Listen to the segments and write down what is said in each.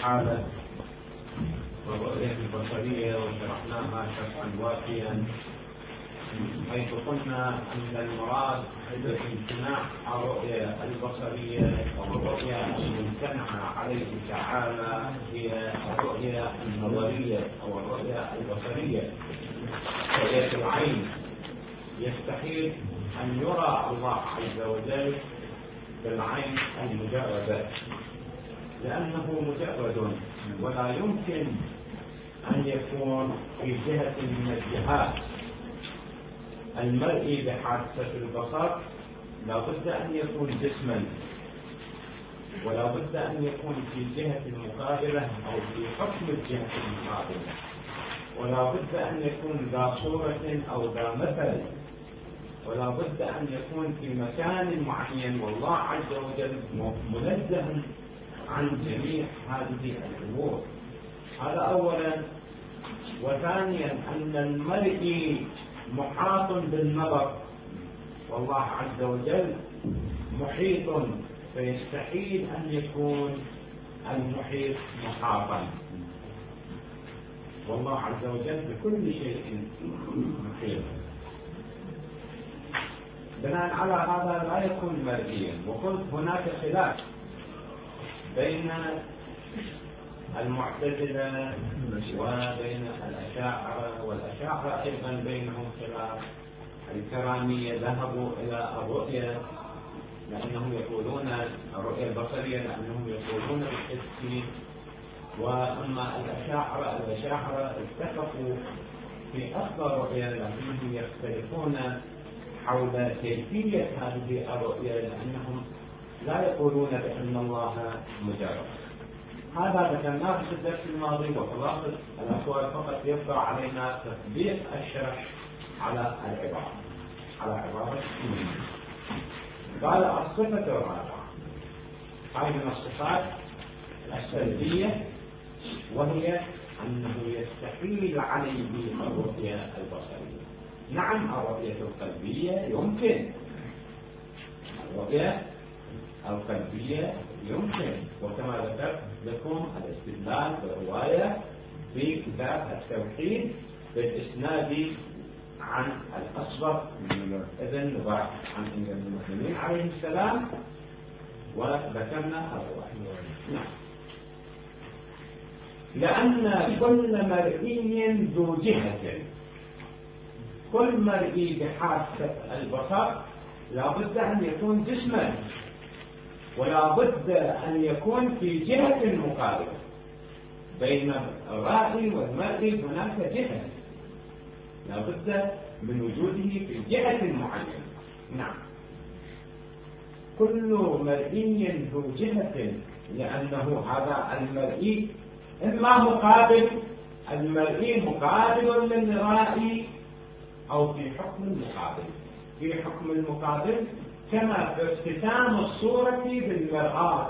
حالة والرؤية البصرية وشرحناها شرحا وافيا، حيث قلنا أن المراد بامتناع الرؤية البصرية أو الرؤية الممتنعة عليه تعالى هي الرؤية النظرية أو الرؤية البصرية، رؤية العين. يستحيل أن يرى الله عز وجل بالعين المجردة، لأنه مجرد ولا يمكن أن يكون في جهة من الجهات المرئي بحادثة البصر. لا بد أن يكون جسما، ولا بد أن يكون في جهة مقابلة أو في حكم الجهة المقابلة، ولا بد أن يكون ذا صورة أو ذا مثل، ولا بد أن يكون في مكان معين، والله عز وجل منزه عن جميع هذه الأمور. هذا أولا. وثانيا أن المرئي محاط بالنظر، والله عز وجل محيط، فيستحيل أن يكون المحيط محاطا، والله عز وجل بكل شيء محيط. بناء على هذا لا يكون مرئيا. وقلت هناك خلاف بين المعتزلة وبين الأشاعرة، والأشاعرة أيضا بينهم خلاف. الكرامية ذهبوا إلى الرؤية لأنهم يقولون الرؤية البصرية لأنهم يقولون بالحس، وأما الأشاعرة اتفقوا في أصل الرؤية لكنهم يختلفون حول كيفية هذه الرؤية، لأنهم لا يقولون بأن الله مجرد. هذا ذكرناه في الدرس الماضي، وخلاصة الأقوال فقط يبقى علينا تطبيق الشرح على عبارة قال الصفة الرابعة هذه من الصفات السلبية، وهي أنه يستحيل عليه الرؤية البصرية. نعم، الرؤية القلبية يمكن، الرؤية القلبية يمكن، وكما ذكرت لكم الاستدلال بالرواية في كتاب التوحيد بالإسناد عن الأصبغ ابن نباح عن أمير المؤمنين عليه السلام، وذكرنا الرواية. نعم، لأن كل مرئي ذو جهة، كل مرئي بحاسة البصر لا بد أن يكون جسما، ولا بد أن يكون في جهة مقابلة. بين الرائي والمرئي هناك جهة، لا بد من وجوده في جهة معينة. نعم، كل مرئي ذو جهة، لأنه هذا المرئي إما مقابل، المرئي مقابل للرائي، أو في حكم المقابل. في حكم المقابل كما في ابتسام الصورة بالمرآة.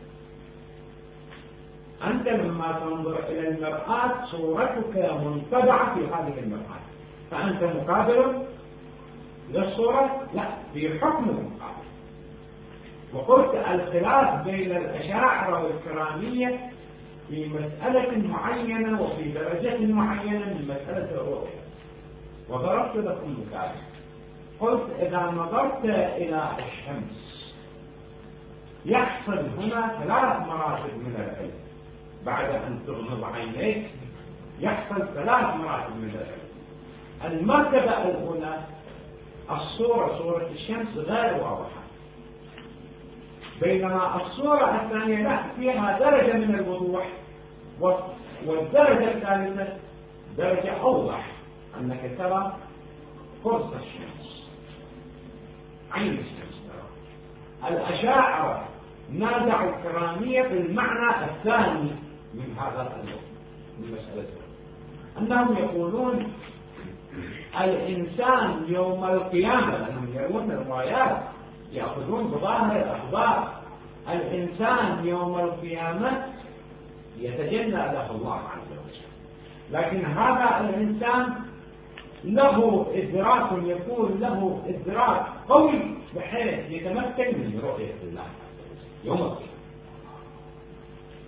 أنت لما تنظر إلى المرآة صورتك منطبعة في هذه المرآة، فأنت مقابل للصورة، لا، في حكم المقابل. وقلت الخلاف بين الأشاعرة والكرامية في مسألة معينة وفي درجة معينة من مسألة الرؤية، وضربت لكم مثال. قلت إذا نظرت إلى الشمس يحصل هنا 3 مراتب من العلم. بعد أن تغمض عينيك يحصل 3 مراتب من العلم. المرتبة الأولى صورة الشمس غير واضحة، بينما الصورة الثانية لا، فيها درجة من الوضوح، والدرجة الثالثة درجة أوضح، أنك ترى قرص الشمس، عين الشمس ترى. الأشاعرة نازعوا الكرامية في المعنى الثاني من هذا الأمر، من مسألة أنهم يقولون الإنسان يوم القيامة، لأنهم يرون الروايات يأخذون بظاهر الأخبار، الإنسان يوم القيامة يتجلى له الله عز وجل، لكن هذا الإنسان له إدراك، يكون له إدراك قوي بحيث يتمكن من رؤية الله يوم القيامة.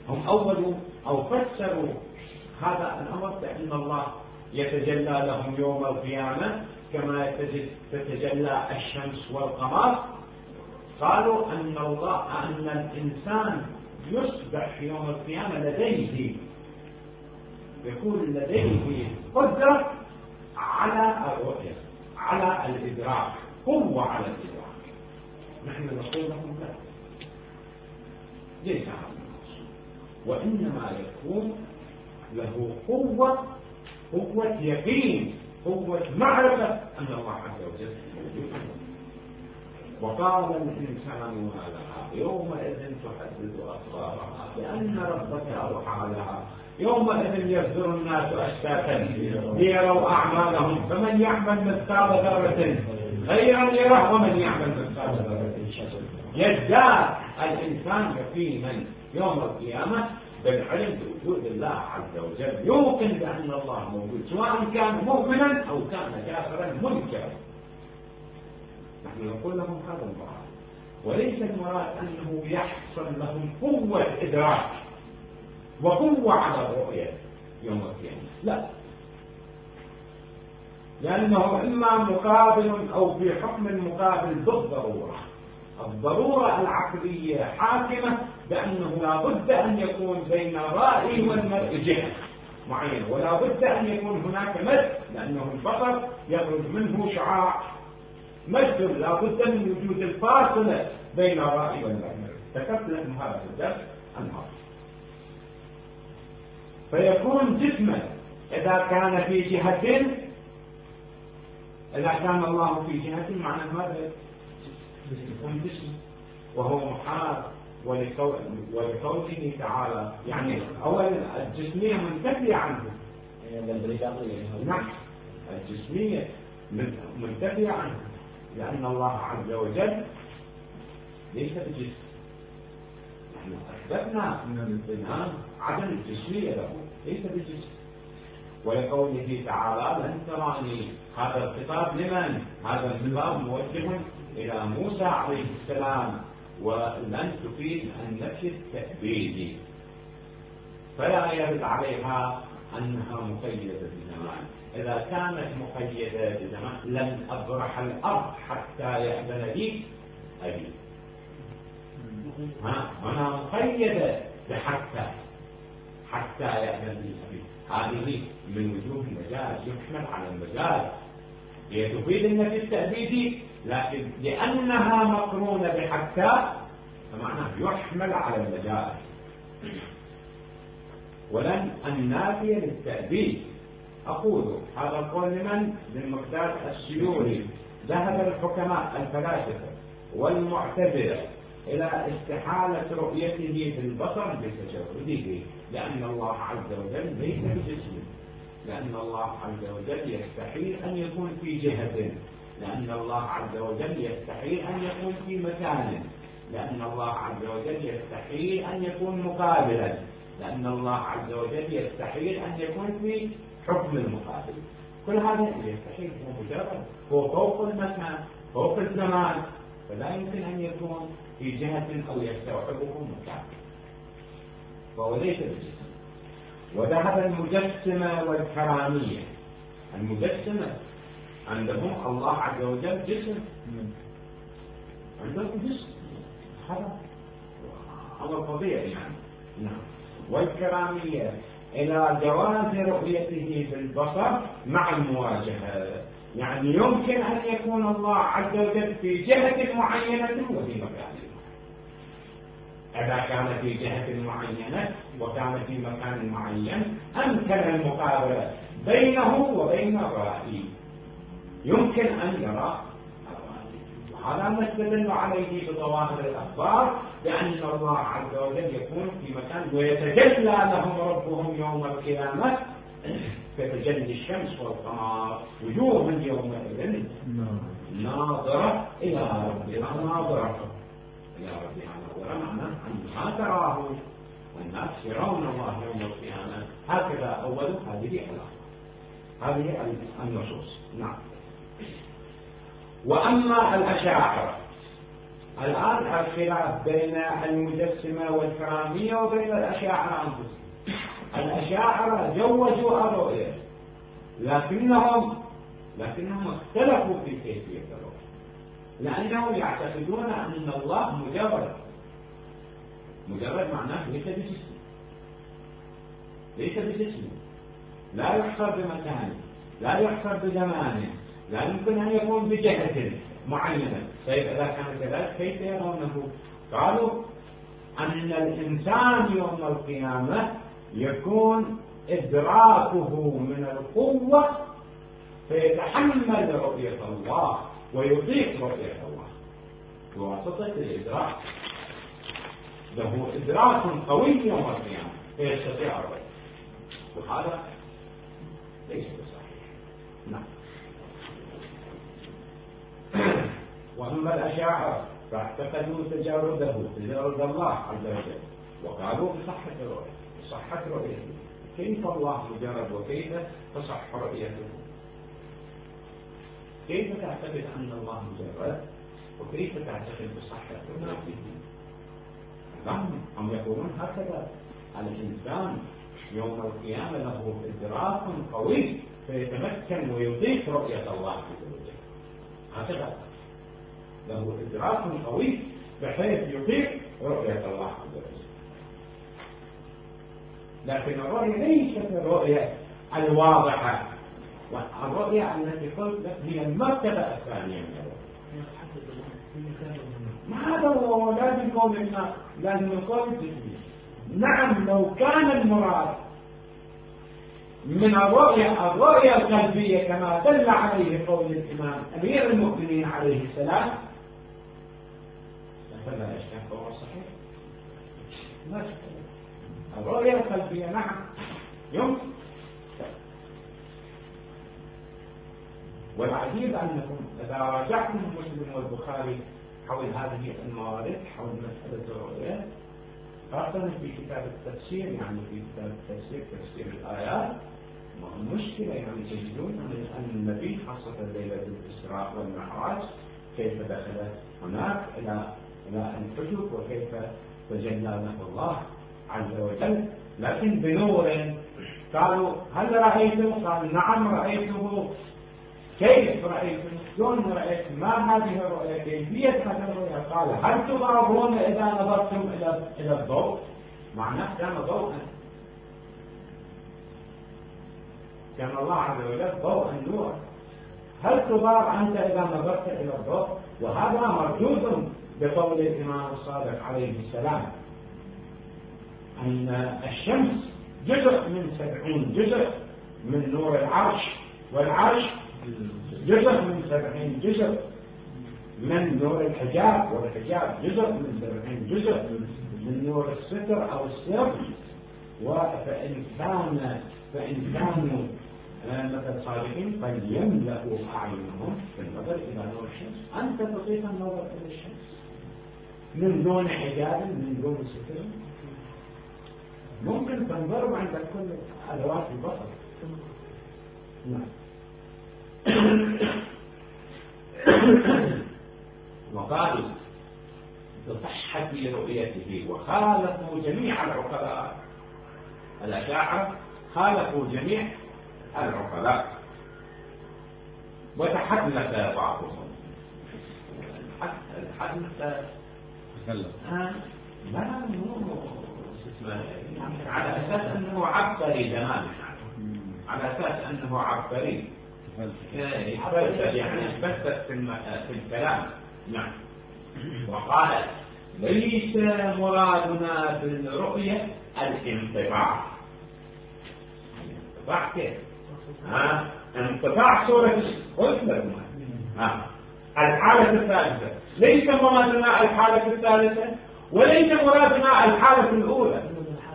هم أولوا أو فسروا هذا الأمر بأن الله يتجلى لهم يوم القيامة كما تتجلى الشمس والقمر. قالوا أن الإنسان يصبح في يوم القيامة لديه يكون لديه قدرة على الرؤية، على الإدراك، قوة على الإدراك. نحن نقول لهم لا، ليس هذا المقصود، وإنما يكون له قوة يقين، قوة معرفة أن الله عز وجل موجود. وقال الإنسان ما لها يومئذ تحدث أخبارها بأن ربك أوحى لها يومئذ يصدر الناس أشتاتا ليروا أعمالهم فمن يعمل مثقال ذرة خيرا يره ومن يعمل مثقال ذرة شرا. يزداد الإنسان يقينا يوم القيامة بالعلم بوجود الله عز وجل، يوقن بأن الله موجود سواء كان مؤمنا أو كان كافرا منكرا. نحن نقول لهم هذا المراد، وليس المراد أنه يحصل لهم قوة إدراك وقوة على الرؤية يوم القيامة، لا، لأنه إما مقابل أو في حكم المقابل بالضرورة. الضرورة العقلية حاكمة بأنه لا بد أن يكون بين الرأي والمرء جهة معينة، ولا بد أن يكون هناك مد، لأنه البصر يخرج منه شعاع مد، لا بد من وجود الفاصلة بين الرأي والمرء. ذكرت لكم هذا في الدرس الماضي. فيكون جسما إذا كان في جهة، إذا كان الله في جهة معنى ماذا؟ يكون جسم، وهو محال ولقوله تعالى يعني أولا الجسمية منتفية عنه. نعم، الجسمية منتفية عنه لأن الله عز وجل ليس بجسم. نحن أثبتنا عدم الجسمية له، ليس بجسم. ولقوله تعالى لن تراني، هذا الخطاب لمن؟ هذا الخطاب موجه إلى موسى عليه السلام، ولن تفيد النفي التأبيدي، فلا يرد عليها أنها مقيدة بزمان. إذا كانت مقيدة بزمان لن أبرح الأرض حتى يأذن لي أبي. هنا مقيدة حتى يأذن لي أبي، هذه من وجوه المجاز، يحمل على المجاز، هي تفيد النفي التأبيدي، لكن لأنها مقرونة بحتى فمعناه يحمل على المجاز. ولن النافية للتأبيد. أقول هذا القول لمن؟ للمقداد السيوري. ذهب الحكماء الفلاسفة والمعتزلة إلى استحالة رؤيته بالبصر بتجرده، لأن الله عز وجل ليس بجسم، لأن الله عز وجل يستحيل أن يكون في جهة، لأن الله عز وجل يستحيل أن يكون في مكان، لأن الله عز وجل يستحيل أن يكون مقابلا، لأن الله عز وجل يستحيل أن يكون في حكم المقابل. كل هذا يستحيل، هو مجرد، هو فوق المكان، فوق الزمان، فلا يمكن أن يكون في جهة أو يستوعبه مكان، فهو ليس بجسم. وذهب المجسمة والكرامية. المجسمة عندهم الله عز وجل جسم، عندهم جسم، هذا أمر طبيعي يعني. نعم. والكرامية إلى جواز رؤيته بالبصر مع المواجهة، يعني يمكن أن يكون الله عز وجل في جهة معينة وفي مكان، إذا كان في جهة معينة وكان في مكان معين أمكن المقابلة بينه وبين الرائي، يمكن أن يرى الرائي. وهذا ما استدل عليه بظواهر الأخبار بأن الله عز وجل يكون في مكان ويتجلى لهم ربهم يوم القيامة كتجلي الشمس والقمر، وجوه يومئذ ناظرة إلى ربها ناظرة، إلى ربها ناظرة، معناه أنها تراه والناس يرون الله يوم القيامة. هكذا أول هذه النصوص. نعم. وأما الأشاعرة الآن الخلاف بين المجسمة والكرامية وبين الأشاعرة أنفسهم. الأشاعرة جوزوا الرؤية، لكنهم اختلفوا في كيفية الرؤية، لأنهم يعتقدون أن الله مجرد معناه ليس بجسم، لا يحصر بمكانه، لا يحصر بزمانه، لا يمكن أن يكون بجهة معينة. طيب إذا كان كذلك كيف يرونه؟ قالوا أن الإنسان يوم القيامة يكون إدراكه من القوة فيتحمل رؤية الله ويطيق رؤية الله بواسطة الإدراك. له إدراك قوي يوم القيامة فيستطيع الرؤية، وهذا ليس بصحيح. نعم. وأما الأشاعرة فاعتقدوا تجارد الله عز وجل، وقالوا بصحة رؤيته. كيف الله مجرد وكيف تصح رؤيته؟ كيف تعتقد أن الله مجرد وكيف تعتقد بصحة رؤيته؟ هم يقولون هكذا الإنسان يوم القيامة له إدراك قوي فيتمكن ويطيق رؤية الله عز وجل. هكذا له إدراك قوي بحيث يطيق رؤية الله عز وجل. لكن الرؤية ليست الرؤية الواضحة، والرؤية التي قلت لك هي المرتبة الثانية من الرؤية. ما هذا هو لازم يكون الناس لازم يكون جسمي. نعم، لو كان المراد من الرؤية القلبية كما دل عليه قول الإمام أمير المؤمنين عليه السلام فلا يشتهى هو صحيح. ما يشتهى الرؤية القلبية نعم يمكن. والعجيب أنكم إذا راجعتم مسلم والبخاري حول هذه الموارد حول مسألة الرؤية، خاصة في كتاب التفسير، يعني في كتاب التفسير تفسير الآيات، مشكلة يعني تجدون أن النبي خاصة ليلة الإسراء والمعراج كيف دخل هناك إلى الحجب وكيف تجلى له الله عز وجل، لكن بنور. قالوا هل رأيته؟ قال نعم رأيته. كيف رأيته؟ شلون رأيت؟ ما هذه الرؤية؟ كيفية هذه الرؤية؟ قال هل تضربون إذا نظرتم إلى الضوء؟ معناه كان ضوءا، كان الله عز وجل ضوءا نورا. هل تضار أنت إذا نظرت إلى الضوء؟ وهذا مردود بقول الإمام الصادق عليه السلام أن الشمس جزء من 70 جزء من نور العرش، والعرش جزء من 70 جزء من نور الحجاب، والحجاب جزء من 70 جزء من نور الستر أو السر. فإن كانوا مثل صالحين فليملأوا أعينهم بالنظر إلى نور الشمس. أنت تطيق النظر إلى الشمس من دون حجاب من دون ستر؟ ممكن تنظر عند كل أدوات البصر. نعم. وقالوا بصحة رؤيته وخالفوا جميع العقلاء. الأشاعرة خالفوا جميع العقلاء وتحدث بعضهم لا على أساس أنه عبقري زمان، على أساس أنه عبقري يعني بثت في الكلام. نعم. وقال ليس مرادنا في الرؤية الانطباع. انطباع كيف؟ انطباع صورة قلت لكم الحالة الثالثة. ليس مرادنا الحالة الثالثة وليس مرادنا الحالة الأولى.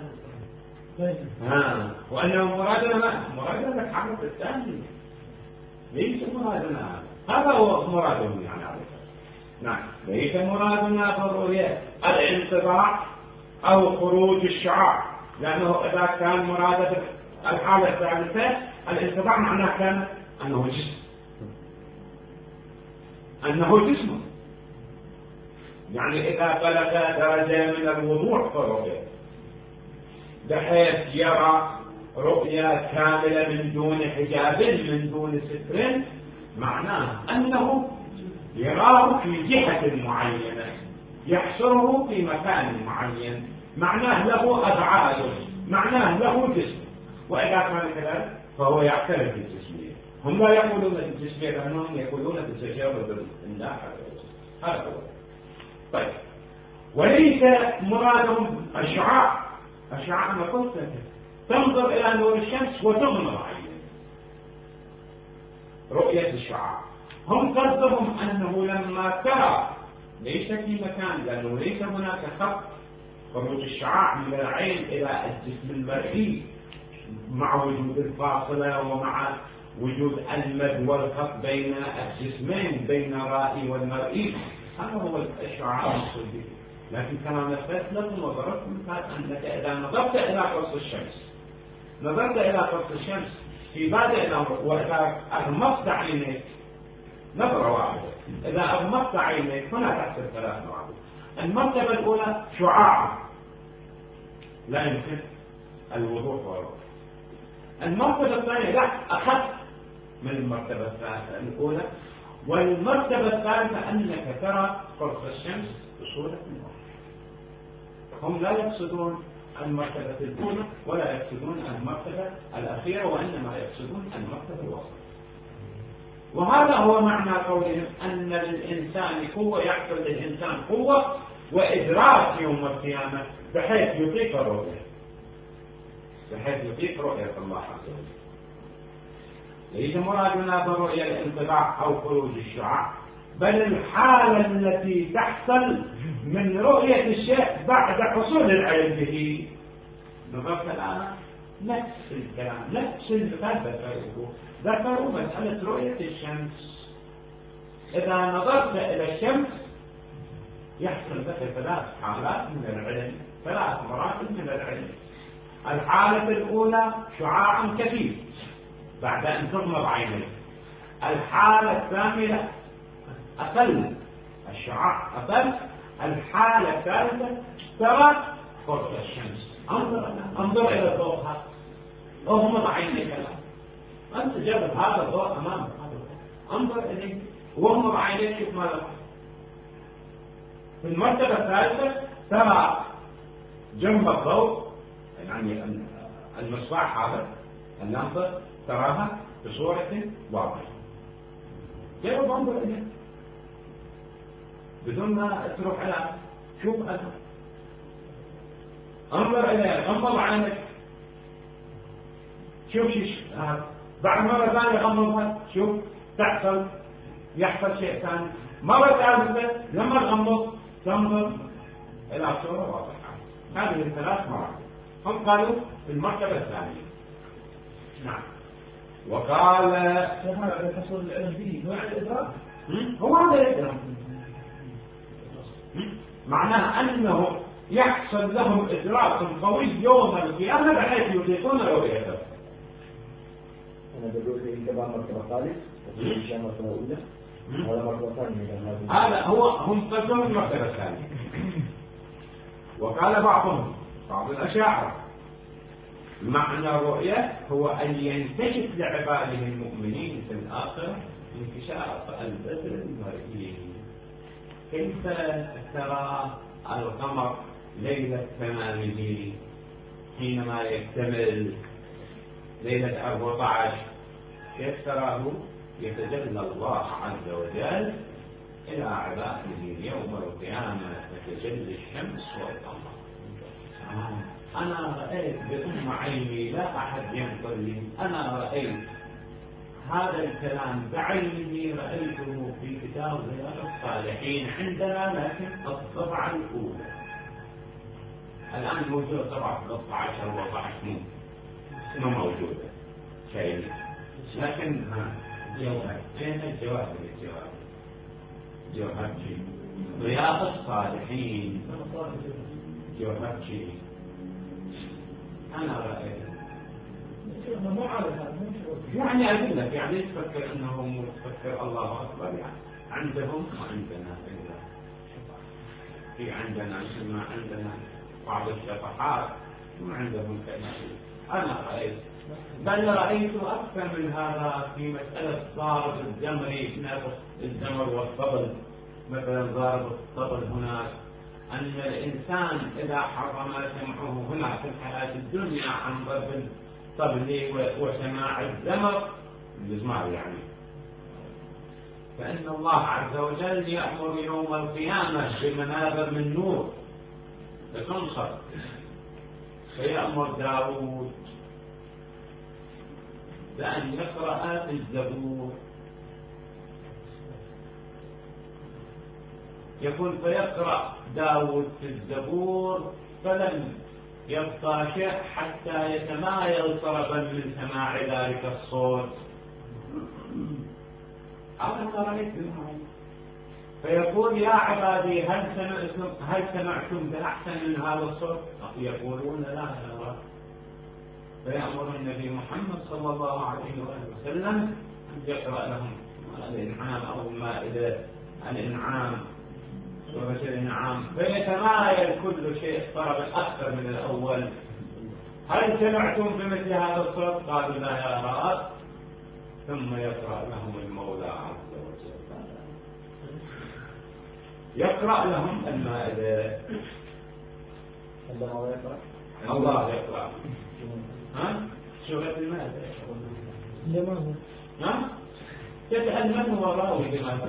وأنه مرادنا الحالة الثانية. ليس مرادنا هذا هو مرادهم يعني على نعم. ليس مرادنا في الرؤية الانطباع أو خروج الشعاع، لأنه إذا كان مراد الحالة الثالثة الانطباع معناه كان أنه جسم يعني إذا بلغ درجة من الوضوح في الرؤية بحيث يرى رؤية كاملة من دون حجاب من دون ستر، معناه أنه يراه في جهة معينة، يحصره في مكان معين، معناه له أبعاد، معناه له جسم. وإذا كان كذلك فهو يعترف بالجسمية. هم لا يقولون بالجسمية لأنهم يقولون بالتجرد الناحية. هذا هو. طيب، وليس مرادهم الشعاع. الشعاع أنا قلت تنظر إلى نور الشمس وتغمض عينك، رؤية الشعاع. هم قصدهم أنه لما ترى ليس في مكان، لأنه ليس هناك خط خروج الشعاع من العين إلى الجسم المرئي مع وجود الفاصلة ومع وجود المد والخط بين الجسمين، بين الرائي والمرئي. هذا هو الشعاع المقصود به. لكن كما مثلت لكم وضربت مثال أنك إذا نظرت إلى قرص الشمس، نظرت إلى قرص الشمس في بادئ الأمر، وإذا أغمضت عينيك نظرة واحدة، إذا أغمضت عينيك هنا تحصل ثلاث مراتب. المرتبة الأولى شعاع لا يمكن الوضوح والوضوح. المرتبة الثانية لا أخف من المرتبة الأولى. والمرتبة الثالثة أنك ترى قرص الشمس بصورة واضحة. هم لا يقصدون المرتبة الأولى ولا يقصدون المرتبة الأخيرة، وإنما يقصدون المرتبة الوسطى. وهذا هو معنى قولهم أن للإنسان قوة، يحصل للإنسان قوة وإدراك يوم القيامة بحيث يطيق الرؤية، بحيث يطيق رؤية الله عز وجل. ليس مرادنا بالرؤية الانطلاق أو خروج الشعاع، بل الحالة التي تحصل من رؤية الشيء بعد حصول العلم به. نظرت الآن نفس الكلام، نفس المثال ذكروا مسألة رؤية الشمس. إذا نظرت إلى الشمس يحصل لك ثلاث حالات من العلم، ثلاث مراتب من العلم. الحالة الأولى شعاع كثير بعد أن تغمض عينيك. الحالة الثانية أقل، الشعاع أقل. الحالة الثالثة ترى قرص الشمس. انظر إلى الضوء هذا، اغمض عينيك الآن، أنت جرب هذا الضوء أمامك، انظر إليه واغمض عينيك، شوف ماذا. في المرتبة الثالثة ترى جنب الضوء، يعني المصباح هذا اللمبة تراها بصورة واضحة. جرب انظر إليه بدون ما تروح على شوف أنت، انظر إليه، غمض عينك، شوف بعد مرة ثانية غمضها، شوف يحصل شيء ثاني. مرة ثالثة لما تغمض تنظر إلى صورة واضحة. هذه الثلاث مرات هم قالوا في المرتبة الثانية. نعم. وقال هذا حصول العلم به نوع الإدراك، هو هذا الإدراك، معناه أنه يحصل لهم إدراك قوي يوم القيامة بحيث يطيقون رؤيته. أنا بقول لك كمان مرتبة ثالث وفي مرتبة أولى ولا مرتبة ثانية. هذا هو هم قسموا المرتبة الثانية. وقال بعض الأشاعرة معنى الرؤية هو أن ينكشف لعباده المؤمنين في الآخرة انكشاف البدر المرئي. كيف ترى القمر ليلة تمامه حينما يكتمل ليلة 14؟ كيف تراه يتجلى الله عز وجل إلى عباده يوم القيامة تتجلى الشمس والقمر. أنا رأيت بأم عيني، لا أحد ينظر لي، أنا رأيت هذا الكلام بعيني، رأيته في كتاب رياض الصالحين عندنا، لكن الطبعة الأولى الآن موجود طبعة 13 و14 ما موجودة شيء، لكن جوهر أين الجواب؟ جوهر شيء رياض الصالحين جوهر شيء أنا رأيت يعني أقول لك يعني تفكر أنهم تفكر الله أكبر يعني عندهم وعندنا إلا في عندنا مثل ما عندنا بعض الشطحات وعندهم كذا. أنا رأيت بل رأيت أكثر من هذا في مسألة ضارب الجمري، الجمر والطبل. مثلا ضارب الطبل هناك أن الإنسان إذا حرم سمعه هنا في الحياة الدنيا عن ضرب الطبل وسماع الزمر المزمار يعني، فإن الله عز وجل يأمر يوم القيامة بمنابر من نور بتنصر، فيأمر داود بأن يقرأ في الزبور، يقول فيقرأ داود في الزبور فلم يبقى شيء حتى يتمايل طربا من سماع ذلك الصوت. هذا ما رأيت منهم. فيقول يا عبادي هل سمعتم بأحسن من هذا الصوت؟ يقولون لا يا رب. فيأمر النبي محمد صلى الله عليه وسلم أن يقرأ لهم الإنعام أو المائدة الإنعام سورة الإنعام، فيتمايل كل شيء طربا أكثر من الأول. هل سمعتم بمثل هذا الصوت؟ قالوا لا يا رب. ثم يقرأ لهم المولى عز وجل، يقرأ لهم المائدة. الله يقرأ سورة المائدة. تسأل من هو راوي بما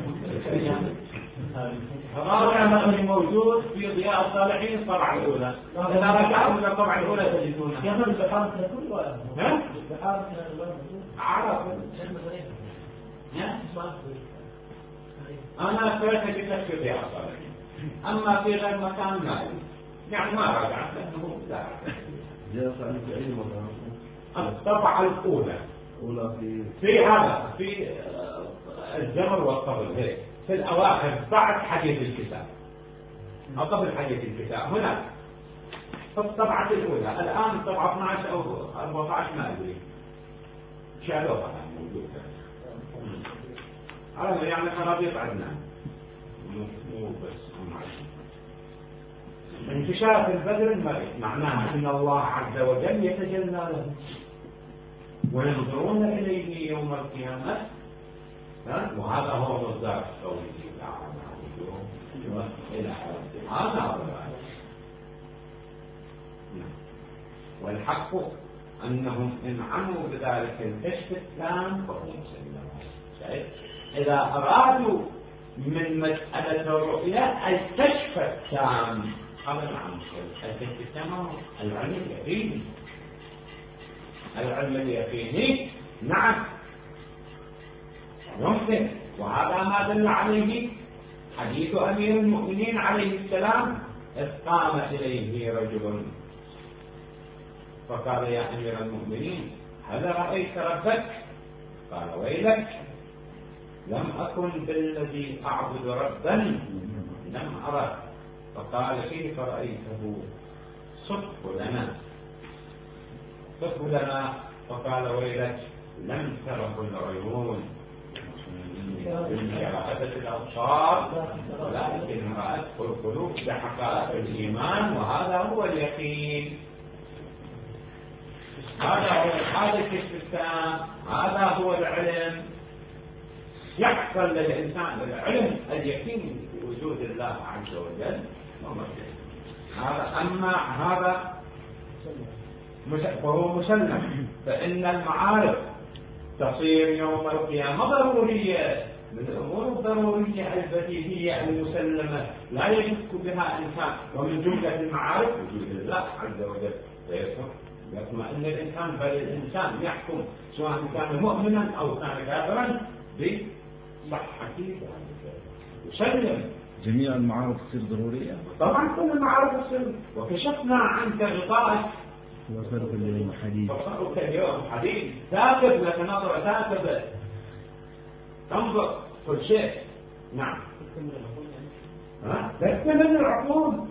راوي موجود في ضياء الصالحين الطبعة الأولى. إذا رجعوا إلى الطبعة الأولى تجدونها. يقول بحارة كل واحد. بحارة عرف. أنا أثبت بكشف ضياء الصالحين، أما في غير مكان ما يعني ما رجعت لأنه لا. الطبعة الأولى في هذا في الزمر والطبل هيك في الأواخر بعد حديث الكتاب أو قبل حديث الكتاب هنا في الطبعة الأولى. الآن الطبعة 12 أو 14 ما أدري شالوها موجودة على يعني خرابيط عندنا مو بس انتشار في البدر المرئي معناها أن الله عز وجل يتجلى له وينظرون إليه يوم القيامة. وهذا هو مصدر قوله تعالى إلى هذا هو والحق أنهم إن عموا بذلك الكشف التام فهم مسلمون. إذا أرادوا من مسألة الرؤية الكشف التام هذا نعم الكشف التام العلم اليقيني. العلم اليقيني نعم يمكن، وهذا ما دل عليه حديث أمير المؤمنين عليه السلام إذ قام إليه رجل فقال يا أمير المؤمنين هل رأيت ربك؟ قال ويلك لم أكن بالذي أعبد ربا لم أره. فقال كيف رأيته؟ صف لنا. فقال ويلك لم تره العيون رأت الأبصار ولكن رأته القلوب بحقائق الإيمان، وهذا هو اليقين. هذا الكشف التام، هذا هو العلم. يحصل للإنسان العلم اليقين بوجود الله عز وجل. أما هذا فهو مسلم، فإن المعارف تصير يوم القيامة ضرورية من الأمور الضرورية البديهية المسلمة لا يشك بها إنسان. ومن جملة المعارف وجود الله عز وجل، يطمئن الإنسان بل الإنسان يحكم سواء كان مؤمنا أو كان كافرا بصحة يسلم. جميع المعارف تصير ضرورية؟ طبعا كل المعارف تصير. وكشفنا عنك غطائك وصارك اليوم حديد. وصارك اليوم حديد. ثاقب لك نظرة ثاقبة تنظر كل شيء. نعم تكمل العقول.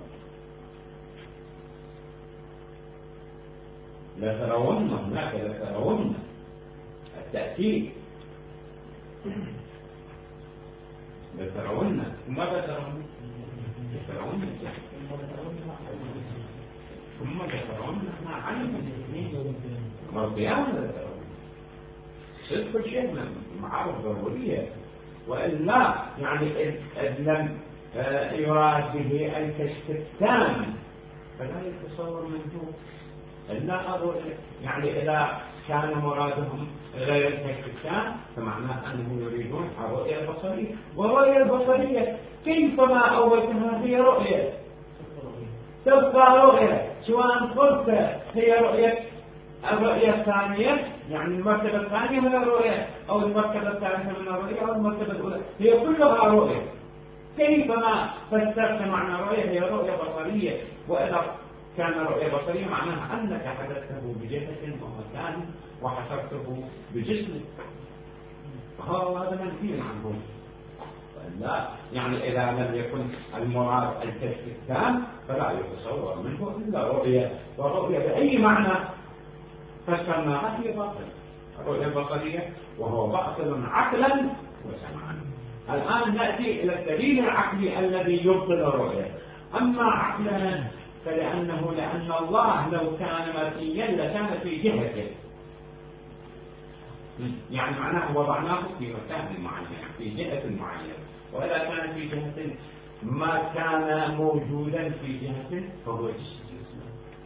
لترون هناك لترون التأكيد لترون. ماذا ترون؟ يترون الجهة ثم يترون عن والقيامة صدق الشيء معارض ضرورية، وإلا يعني إذ لم يراد به الكشف التام فلا يتصور منه إلا الرؤية. يعني إذا كان مرادهم غير الكشف التام فمعناه أنهم يريدون الرؤية البصرية، والرؤية البصرية كيفما أولتها هي رؤية تبقى رؤية، سواء قلت هي الرؤية الثانية يعني المرتبة الثانية من الرؤية أو المرتبة الثالثة من الرؤية أو المرتبة الأولى، هي كلها رؤية. كيفما فسرت معنى رؤية هي رؤية بصرية، وإذا كان رؤية بصرية معناها أنك حدثته بجهة ومكان وحصرته بجسم، هذا منفي عنه. لا يعني إذا لم يكن المراد الكشف التام فلا يتصور منه إلا رؤية، والرؤية بأي معنى فسرناها هي باطل، الرؤية البصرية وهو باطل عقلا وسمعا. الآن نأتي إلى الدليل العقلي الذي يبطل الرؤية. أما عقلا لأن الله لو كان مرئيا لكان في جهته، يعني معناه وضعناه في مكان معين في جهة معينة، وإذا كان في جهة ما كان موجودا في جهة فهو جسم،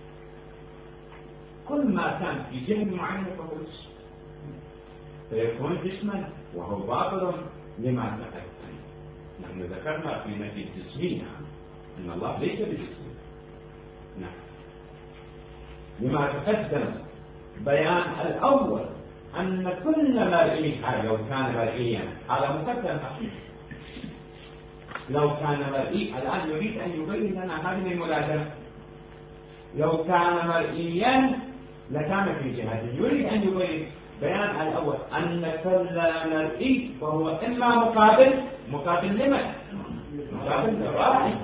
كل ما كان في جهة معينة فهو جسم فيكون جسما وهو باطل لما تقدم. نحن ذكرنا في نفي الجسمية أن الله ليس بجسم. نعم لما تقدم بيان الأول أن كل مرئي لو كان مرئيا هذا مقدم حقيقي، لو كان مرئي الآن يريد أن يبين لنا هذه الملازمة، لو كان مرئيا لكان في جهة، يريد أن يبين بيان الأول أن كل مرئي وهو إما مقابل لمن؟ مقابل للرائي.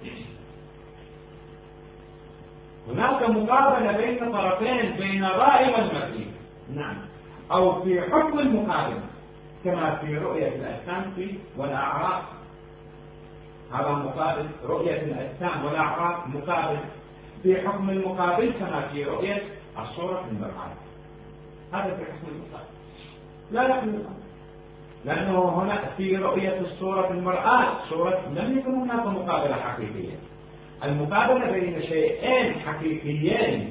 هناك مقابلة بين طرفين بين الرائي والمرئي، نعم، أو في حكم المقابل كما في رؤية الأجسام والأعراض، هذا مقابل رؤية الأجسام والأعراض مقابل في حكم المقابل كما في رؤية الصورة في المرآة، هذا في حكم المقابل لا يحمل، لأنه هنا في رؤية الصورة في المرآة صورة لم يكن هناك مقابلة حقيقية، المقابلة بين شيئين حقيقيين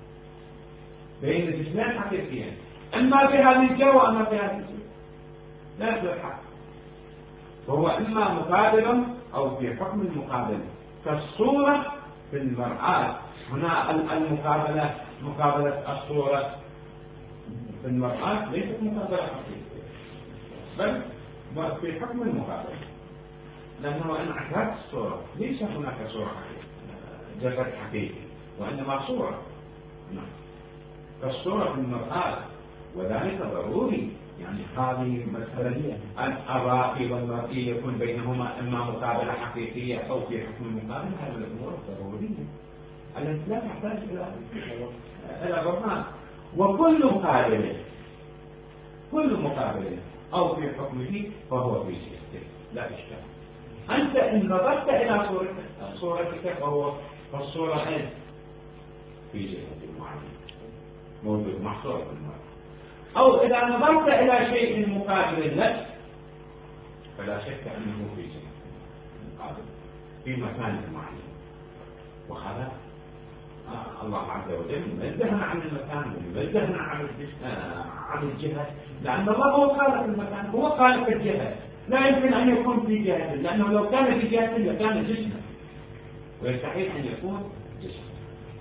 بين جسمين حقيقيين، إما بهذه الجو وإما بهذه الجو، لا يصير حق، فهو إما مقابل أو في حكم المقابل كالصورة في المرآة. هنا المقابلة مقابلة الصورة في المرآة ليست مقابلة حقيقية بل في حكم المقابل، لأنه إن أعتبرت الصورة ليس هناك صورة حقيقية جسد حقيقي وإنما صورة كالصورة في المرآة، وذلك ضروري. يعني هذه مسألة أن الرائي والمرئي يكون بينهما إما مقابلة حقيقية أو في حكم المقابل، هذه الأمور ضرورية التي لا تحتاج إلى برهان. وكل مقابل أو في حكمه فهو في شيء لا إشكال. أنت إن نظرت إلى صورتك فالصورة في جهة معينة موجود محصور في المرأة، أو إذا نظرت إلى شيء مقابل لك فلا شك أنه في جهة مقابل في مكان معين، وهذا الله عز وجل منزهنا عن المكان ومنزهنا عن الجهة، لأن الله هو خالق المكان هو خالق الجهة، لا يمكن أن يكون في جهة، لأنه لو كان في جهة لكان جسما ويستحيل أن يكون جسما.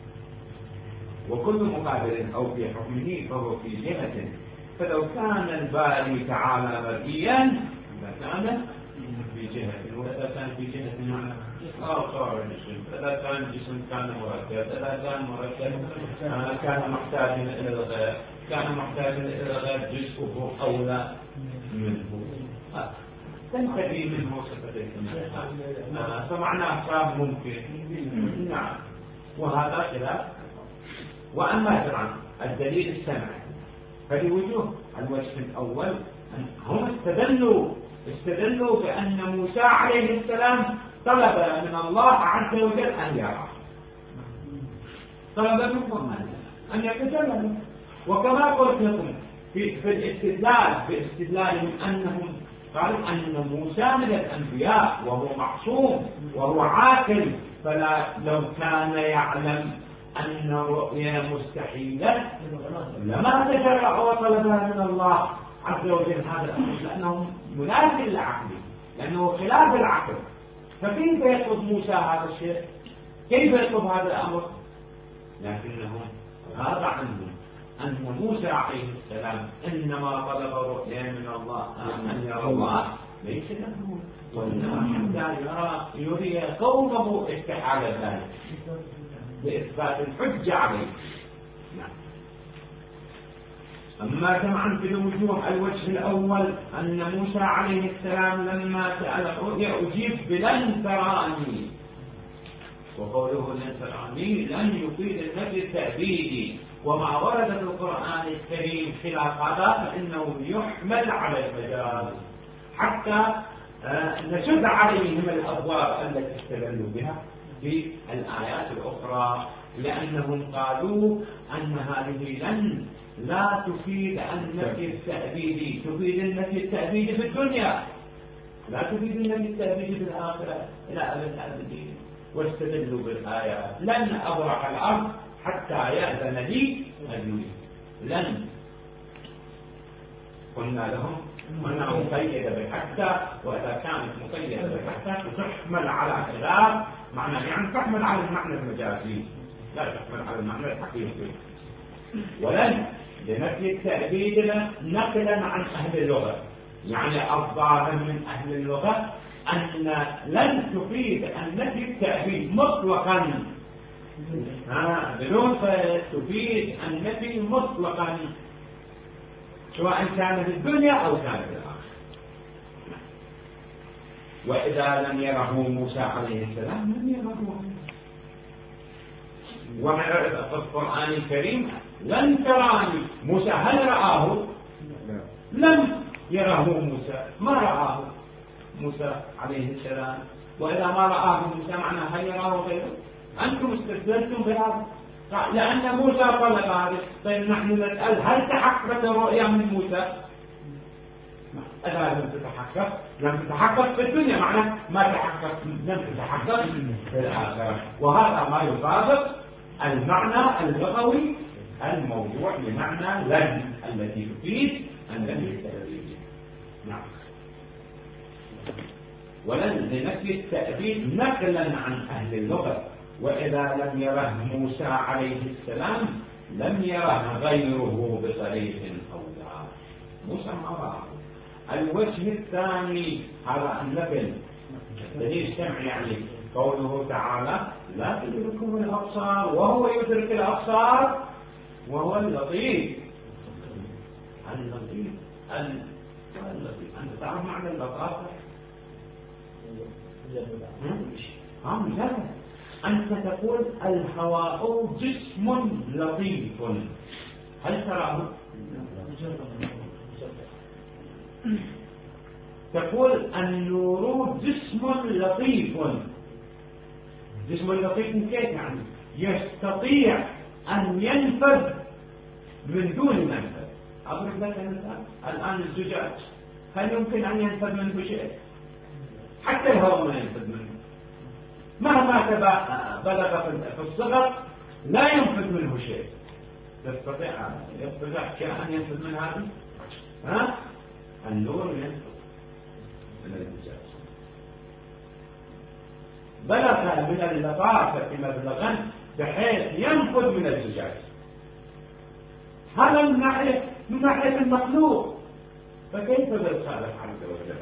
وكل مقابل أو في حكمه فهو في جهة، فلو كان الباري تعالى مرئيا لكان في جهة، وإذا كان في جهة معنى صار جسم، إذا كان جسم كان مركب، إذا كان مركب كان محتاجا إلى الغير، كان محتاجا إلى الغير جزءه أولى منه، تنتهي منه صفة الإيمان، فمعناه صار ممكن. نعم، وهذا خلاف. وأما طبعا الدليل السمعي فلوجوه. الوجه الأول هم استدلوا بأن موسى عليه السلام طلب من الله عز وجل أن يرى، طلب منهم أن يتجلى. وكما قلت لكم في الاستدلال باستدلالهم أنهم قالوا أن موسى من الأنبياء وهو معصوم وهو عاقل، فلا لو كان يعلم أن الرؤيا مستحيلة لما تجرأ وطلبها من الله عز وجل هذا الأمر، لأنه منافي للعقل، لأنه خلاف العقل. فكيف يطلب موسى هذا الشيء؟ كيف يطلب هذا الأمر؟ لكنهم غاب عنهم أن موسى عليه السلام إنما طلب رؤيا من الله أن يرى الله ليس له، وإنما حتى يري قومه استحالة ذلك بإثبات الحجة عليه. أما جمعا في الوجوه، الوجه الأول أن موسى عليه السلام لما سأل الرؤيا أجيب بلن تراني، وقوله لن تراني لن يفيد النفي التأبيدي، وما ورد في القرآن الكريم خلاف هذا فإنه يحمل على المجاز حتى نشد عليهم الأبواب التي استدلوا بها في الآيات الأخرى، لأنهم قالوا أن هذه لن لا تفيد النفي التأبيدي، تفيد النفي التأبيدي في الدنيا، لا تفيد النفي التأبيدي في الآخرة إلى أبد الآبدين. واستدلوا بالآيات لن أبرح الأرض حتى يأذن لي أبي، لن قلنا لهم أنها مقيدة بالحتى، وإذا كانت مقيدة بالحتى تحمل على خلاف معنى، يعني تحمل على المعنى المجازي لا تحمل على المعنى الحقيقي. ولن لنفي التأبيد نقلا عن أهل اللغة، يعني الظاهر من أهل اللغة أن لن تفيد النفي التأبيد مطلقا، بدون تفيد النفي مطلقا سواء كان في الدنيا أو كان في الآخرة. وإذا لم يره موسى عليه السلام لم يره، وفي القرآن الكريم لن تراني موسى هل رآه؟ لم يره موسى، ما رآه موسى عليه السلام. وإذا ما رآه موسى معناه هل يراه غيره؟ أنتم استدلتم بهذا لأن موسى طلب هذا. طيب نحن نسأل هل تحققت الرؤيا من موسى؟ إذا لم تتحقق لم تتحقق في الدنيا، معناه ما تحقق لم تتحقق في الآخرة. وهذا ما يطابق المعنى اللغوي الموضوع لمعنى لن التي تفيد النفي التأبيد. نعم. ولن لنفي التأبيد نقلا عن أهل اللغة، وإذا لم يره موسى عليه السلام لم يره غيره بصريح أو ظاهر. موسى ما رآه. الوجه الثاني هذا النقل دليل سمع، يعني قوله تعالى لا تدركه الأبصار وهو يدرك الأبصار وهو اللطيف. اللطيف أنت تعرف معنى اللطافة؟ مجرد أنت تقول الهواء جسم لطيف، هل تراه؟ تقول النور جسم لطيف. جسم لطيف كيف يعني؟ يستطيع أن ينفذ من دون منفذ. أضرب لك مثال، الآن الزجاج هل يمكن أن ينفذ منه شيء؟ حتى الهواء ما ينفذ منه، مهما بلغ في الصغر لا ينفذ منه شيء. يستطيع أن ينفذ من هذا؟ النور ينفذ من الزجاج. بلغ من اللطافة مبلغا بحيث ينفذ من الزجاج. هذا من ناحية المخلوق، فكيف بالخالق عز وجل؟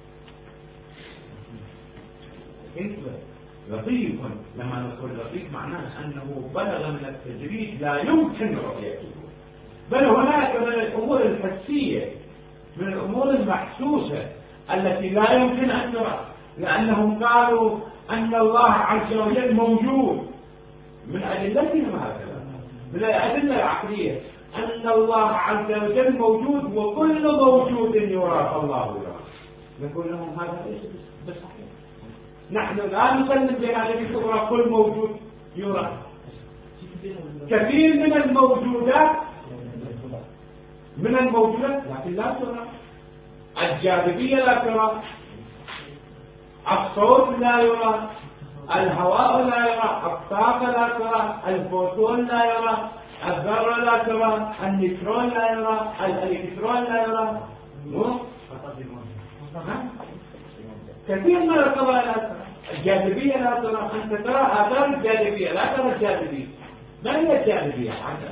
كيف لطيف؟ لما نقول لطيف معناه أنه بلغ من التجريد لا يمكن رؤيته، بل هناك من الأمور الحسية، من الأمور المحسوسة التي لا يمكن أن ترى، لأنهم قالوا أن الله عز وجل موجود من أدلتهم هكذا، من الأدلة العقلية أن الله عز وجل موجود وكل موجود يرى الله يرى. نقول لهم هذا ليس بصحيح، نحن لا نسلم بهذه الكبرى كل موجود يرى. كثير من الموجودات لكن لا ترى. الجاذبية لا ترى، الصوت لا يرى، الهواء لا يرى، الطاقة لا ترى، الفوتون لا يرى، الذرة لا ترى، النيوترون لا يرى، الإلكترون لا يرى. كثير من القضايا لا ترى. الجاذبية لا ترى. أنت ترى آثار الجاذبية، لا ترى الجاذبية. ما هي الجاذبية حتى؟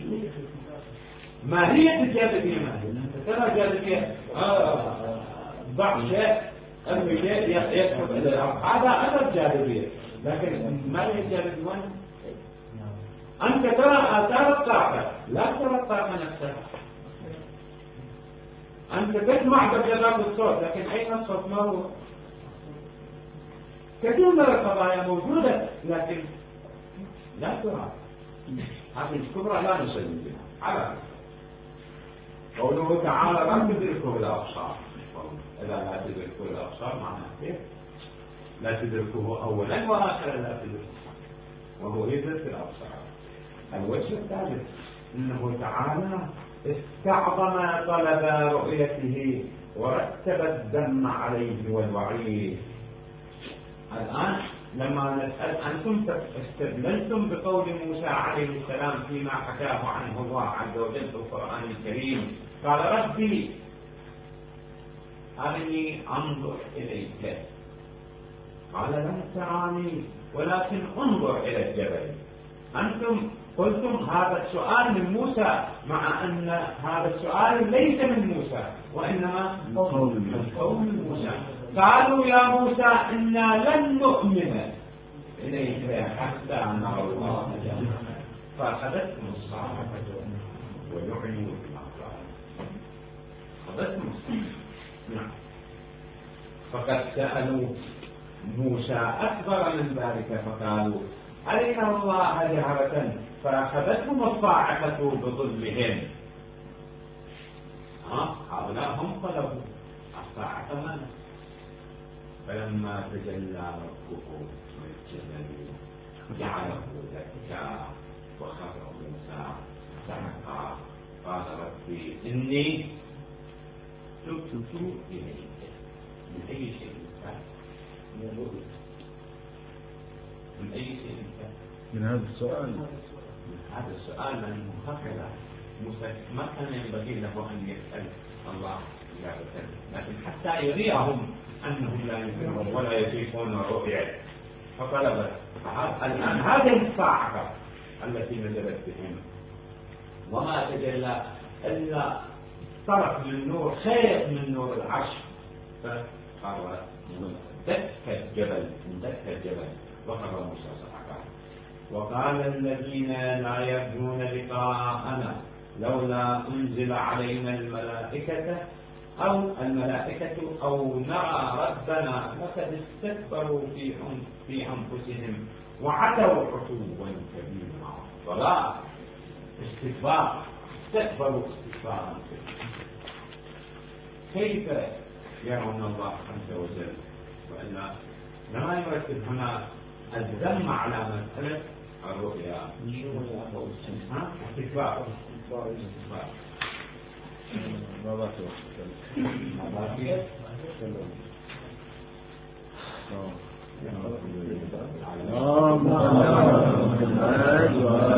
ما هي الجاذبية؟ ما هي؟ أنت ترى الجاذبية ضع شيء أمي شيء يسحب إلى الأرض، هذا أثر الجاذبية. لكن ما هي الجاذبية؟ أنت ترى آثار الطاقة، لا ترى الطاقة نفسها. أنت تسمع بجرات الصوت، لكن أين الصوت؟ ما هو؟ كثير من القضايا موجودة لكن لا ترى. هذه الكبرى لا نسلم بها. على قوله تعالى لا تدركه الأبصار. إذا لا تدركه الأبصار معناه كيف؟ لا تدركه أولا وآخرا لا تدركه، وهو يدرك الأبصار. الوجه الثالث إنه تعالى استعظم طلب رؤيته ورتب الذم عليه والوعيد. الآن لما نسأل أنتم استدللتم بقول موسى عليه السلام فيما حكاه عنه الله عز وجل في القرآن الكريم، قال ربي أرني أنظر إليك، قال لا تراني ولكن انظر إلى الجبل. أنتم قلتم هذا السؤال من موسى، مع أن هذا السؤال ليس من موسى وإنما من قوم موسى. قالوا يا موسى إنا لن نؤمن إليك حتى نرى الله جهرة، فأخذتهم الصاعقة ويعلنوا بالأقرار. أخذتهم الصاعقة. فقد سألوا موسى أكبر من ذلك فقالوا أرنا الله جهرة فأخذتهم الصاعقة بظلهم. هؤلاء هم طلبوا الصاعقة ما نفسه. فلما تجلى ربه للجبل جعله دكا وخر موسى صعقا قال ربي إني تبت إليك. من أي شيء كان؟ من أي شيء كان؟ من هذا السؤال. من هذا السؤال من هكذا موسى ما كان ينبغي له أن يسأل الله إجابة، لكن حتى يريهم أنهم لا يؤمنون ولا يشركون رؤيا فطلب. الآن هذه الصاعقة التي نزلت بهم وما تجلى إلا طرف من نور خير من نور العرش، فقال دك الجبل وخر موسى صعقا. وقال الذين لا يرجون لقاءنا لولا أنزل علينا الملائكة أو نرى ربنا لقد استكبروا في أنفسهم وعتوا عتوا كبيرا. ضلال، استكبار، استكبروا استكبارا. كيف يرون الله عز وجل؟ وإلا لما يرتب هنا الذم على مسألة الرؤيا. استكبار. ما باقي